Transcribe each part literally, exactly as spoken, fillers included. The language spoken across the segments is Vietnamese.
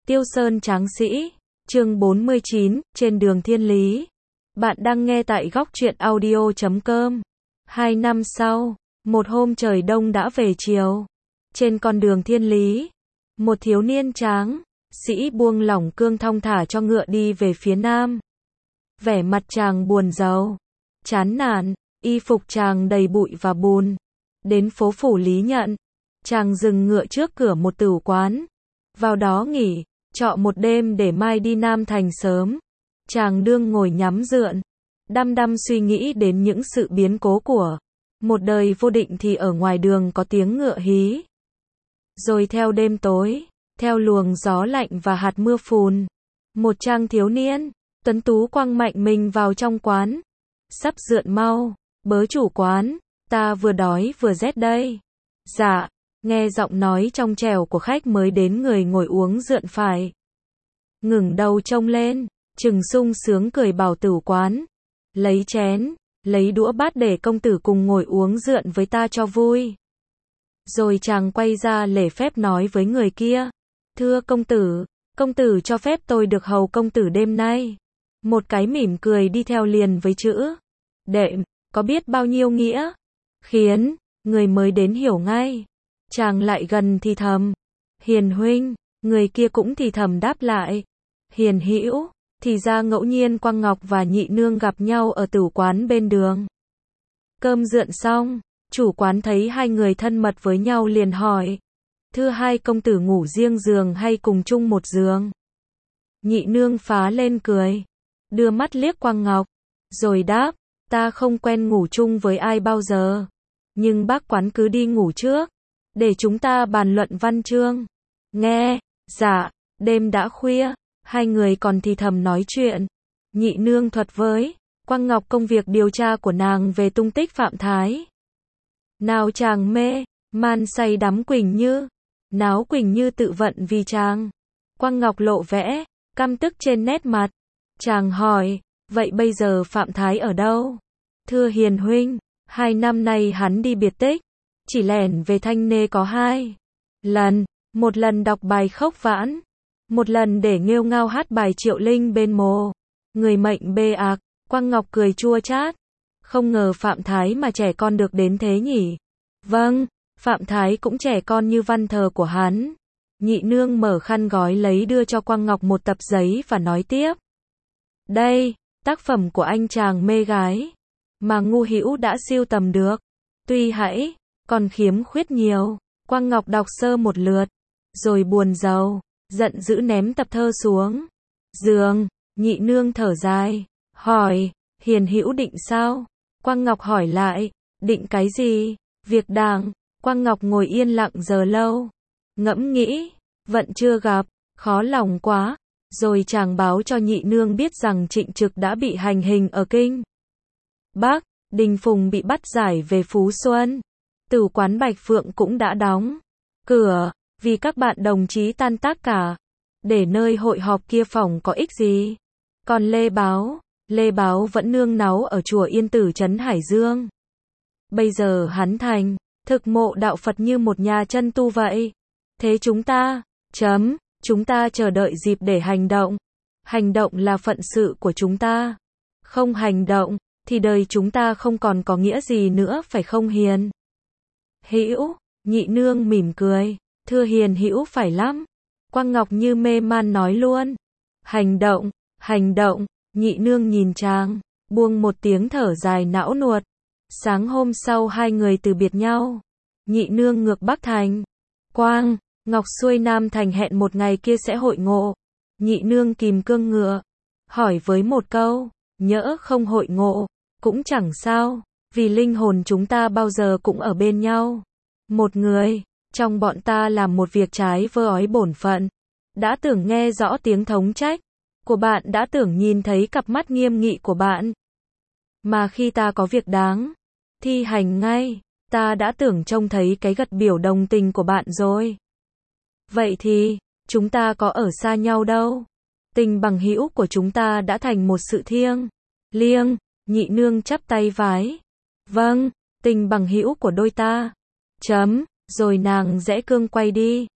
Tiêu Sơn Tráng Sĩ, chương bốn mươi chín, trên đường thiên lý. Bạn đang nghe tại góc truyện audio chấm com. Hai năm sau, một hôm trời đông đã về chiều. Trên con đường thiên lý, một thiếu niên tráng sĩ buông lỏng cương thong thả cho ngựa đi về phía nam. Vẻ mặt chàng buồn rầu, chán nản, y phục chàng đầy bụi và bùn. Đến phố Phủ Lý Nhận, chàng dừng ngựa trước cửa một tửu quán, vào đó nghỉ trọ một đêm để mai đi Nam Thành sớm. Chàng đương ngồi nhắm rượn, đăm đăm suy nghĩ đến những sự biến cố của một đời vô định thì ở ngoài đường có tiếng ngựa hí. Rồi theo đêm tối, theo luồng gió lạnh và hạt mưa phùn, một chàng thiếu niên tuấn tú quăng mạnh mình vào trong quán. Sắp rượn mau, bớ chủ quán, ta vừa đói vừa rét đây. Dạ. Nghe giọng nói trong trẻo của khách mới đến người ngồi uống rượn phải ngẩng đầu trông lên, trừng sung sướng cười bảo tửu quán, lấy chén, lấy đũa bát để công tử cùng ngồi uống rượn với ta cho vui. Rồi chàng quay ra lễ phép nói với người kia, thưa công tử, công tử cho phép tôi được hầu công tử đêm nay. Một cái mỉm cười đi theo liền với chữ đệm, có biết bao nhiêu nghĩa, khiến người mới đến hiểu ngay. Chàng lại gần thì thầm, Hiền huynh, người kia cũng thì thầm đáp lại, Hiền hữu. Thì ra ngẫu nhiên Quang Ngọc và Nhị Nương gặp nhau ở tửu quán bên đường. Cơm rượn xong, chủ quán thấy hai người thân mật với nhau liền hỏi, thưa hai công tử ngủ riêng giường hay cùng chung một giường? Nhị Nương phá lên cười, đưa mắt liếc Quang Ngọc, rồi đáp, ta không quen ngủ chung với ai bao giờ, nhưng bác quán cứ đi ngủ trước, để chúng ta bàn luận văn chương. Nghe, dạ, đêm đã khuya, hai người còn thì thầm nói chuyện. Nhị Nương thuật với Quang Ngọc công việc điều tra của nàng về tung tích Phạm Thái. Nào chàng mê man say đắm Quỳnh Như, náo Quỳnh Như tự vận vì chàng. Quang Ngọc lộ vẻ căm tức trên nét mặt. Chàng hỏi, vậy bây giờ Phạm Thái ở đâu? Thưa Hiền huynh, hai năm nay hắn đi biệt tích, chỉ lẻn về Thanh Nê có hai lần, một lần đọc bài khốc vãn, một lần để nghêu ngao hát bài Triệu Linh bên mồ. Người mệnh bê ạc. Quang Ngọc cười chua chát, không ngờ Phạm Thái mà trẻ con được đến thế nhỉ. Vâng, Phạm Thái cũng trẻ con như văn thờ của hắn. Nhị Nương mở khăn gói lấy đưa cho Quang Ngọc một tập giấy và nói tiếp, đây, tác phẩm của anh chàng mê gái mà Ngu Hữu đã sưu tầm được, tuy hãy còn khiếm khuyết nhiều. Quang Ngọc đọc sơ một lượt, rồi buồn rầu, giận dữ ném tập thơ xuống giường. Nhị Nương thở dài, hỏi, Hiền hữu định sao? Quang Ngọc hỏi lại, định cái gì? Việc đảng. Quang Ngọc ngồi yên lặng giờ lâu, ngẫm nghĩ, vẫn chưa gặp, khó lòng quá. Rồi chàng báo cho Nhị Nương biết rằng Trịnh Trực đã bị hành hình ở Kinh Bắc, Đình Phùng bị bắt giải về Phú Xuân, tửu quán Bạch Phượng cũng đã đóng cửa, vì các bạn đồng chí tan tác cả, để nơi hội họp kia phỏng có ích gì. Còn Lê Báo, Lê Báo vẫn nương náu ở chùa Yên Tử trấn Hải Dương. Bây giờ hắn thành thực mộ đạo Phật như một nhà chân tu vậy. Thế chúng ta, chấm, chúng ta chờ đợi dịp để hành động. Hành động là phận sự của chúng ta. Không hành động, thì đời chúng ta không còn có nghĩa gì nữa phải không Hiền hữu? Nhị Nương mỉm cười, thưa Hiền hữu phải lắm. Quang Ngọc như mê man nói luôn, hành động, hành động. Nhị Nương nhìn chàng, buông một tiếng thở dài não nuột. Sáng hôm sau hai người từ biệt nhau. Nhị Nương ngược Bắc Thành, Quang Ngọc xuôi Nam Thành hẹn một ngày kia sẽ hội ngộ. Nhị Nương kìm cương ngựa, hỏi với một câu, nhỡ không hội ngộ, cũng chẳng sao, vì linh hồn chúng ta bao giờ cũng ở bên nhau. Một người trong bọn ta làm một việc trái vơ ói bổn phận, đã tưởng nghe rõ tiếng thống trách của bạn, đã tưởng nhìn thấy cặp mắt nghiêm nghị của bạn, mà khi ta có việc đáng thi hành ngay, ta đã tưởng trông thấy cái gật biểu đồng tình của bạn rồi. Vậy thì, chúng ta có ở xa nhau đâu. Tình bằng hữu của chúng ta đã thành một sự thiêng liêng. Nhị Nương chắp tay vái, vâng, tình bằng hữu của đôi ta, chấm, rồi nàng rẽ cương quay đi.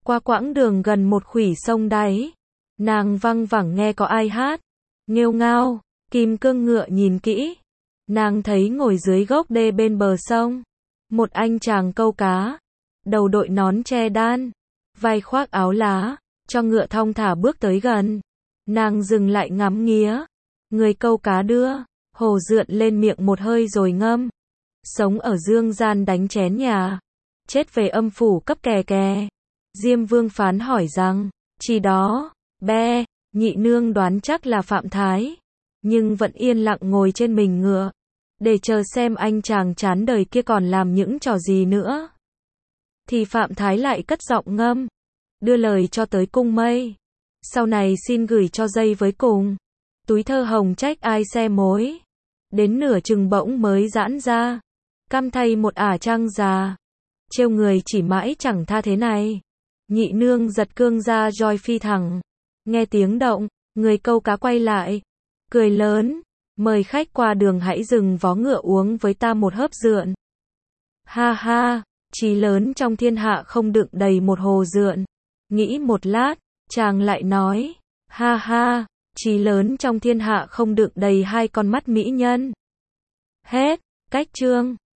Qua quãng đường gần một khuỷu sông đáy, nàng văng vẳng nghe có ai hát, nghêu ngao. Kim Cương ngựa nhìn kỹ, nàng thấy ngồi dưới gốc đê bên bờ sông, một anh chàng câu cá, đầu đội nón che đan, vai khoác áo lá, cho ngựa thong thả bước tới gần. Nàng dừng lại ngắm nghía, người câu cá đưa hồ rượn lên miệng một hơi rồi ngâm. Sống ở dương gian đánh chén nhà, chết về âm phủ cấp kè kè. Diêm Vương phán hỏi rằng, chỉ đó, be, nhị nương đoán chắc là Phạm Thái, nhưng vẫn yên lặng ngồi trên mình ngựa, để chờ xem anh chàng chán đời kia còn làm những trò gì nữa. Thì Phạm Thái lại cất giọng ngâm, đưa lời cho tới cung mây, sau này xin gửi cho dây với cùng, túi thơ hồng trách ai xe mối, đến nửa chừng bỗng mới giãn ra, căm thay một ả trăng già, trêu người chỉ mãi chẳng tha thế này. Nhị nương giật cương ra roi phi thẳng, nghe tiếng động, người câu cá quay lại, cười lớn, mời khách qua đường hãy dừng vó ngựa uống với ta một hớp rượn. Ha ha, chí lớn trong thiên hạ không đựng đầy một hồ rượn. Nghĩ một lát, chàng lại nói, ha ha, chí lớn trong thiên hạ không đựng đầy hai con mắt mỹ nhân. Hết, cách chương.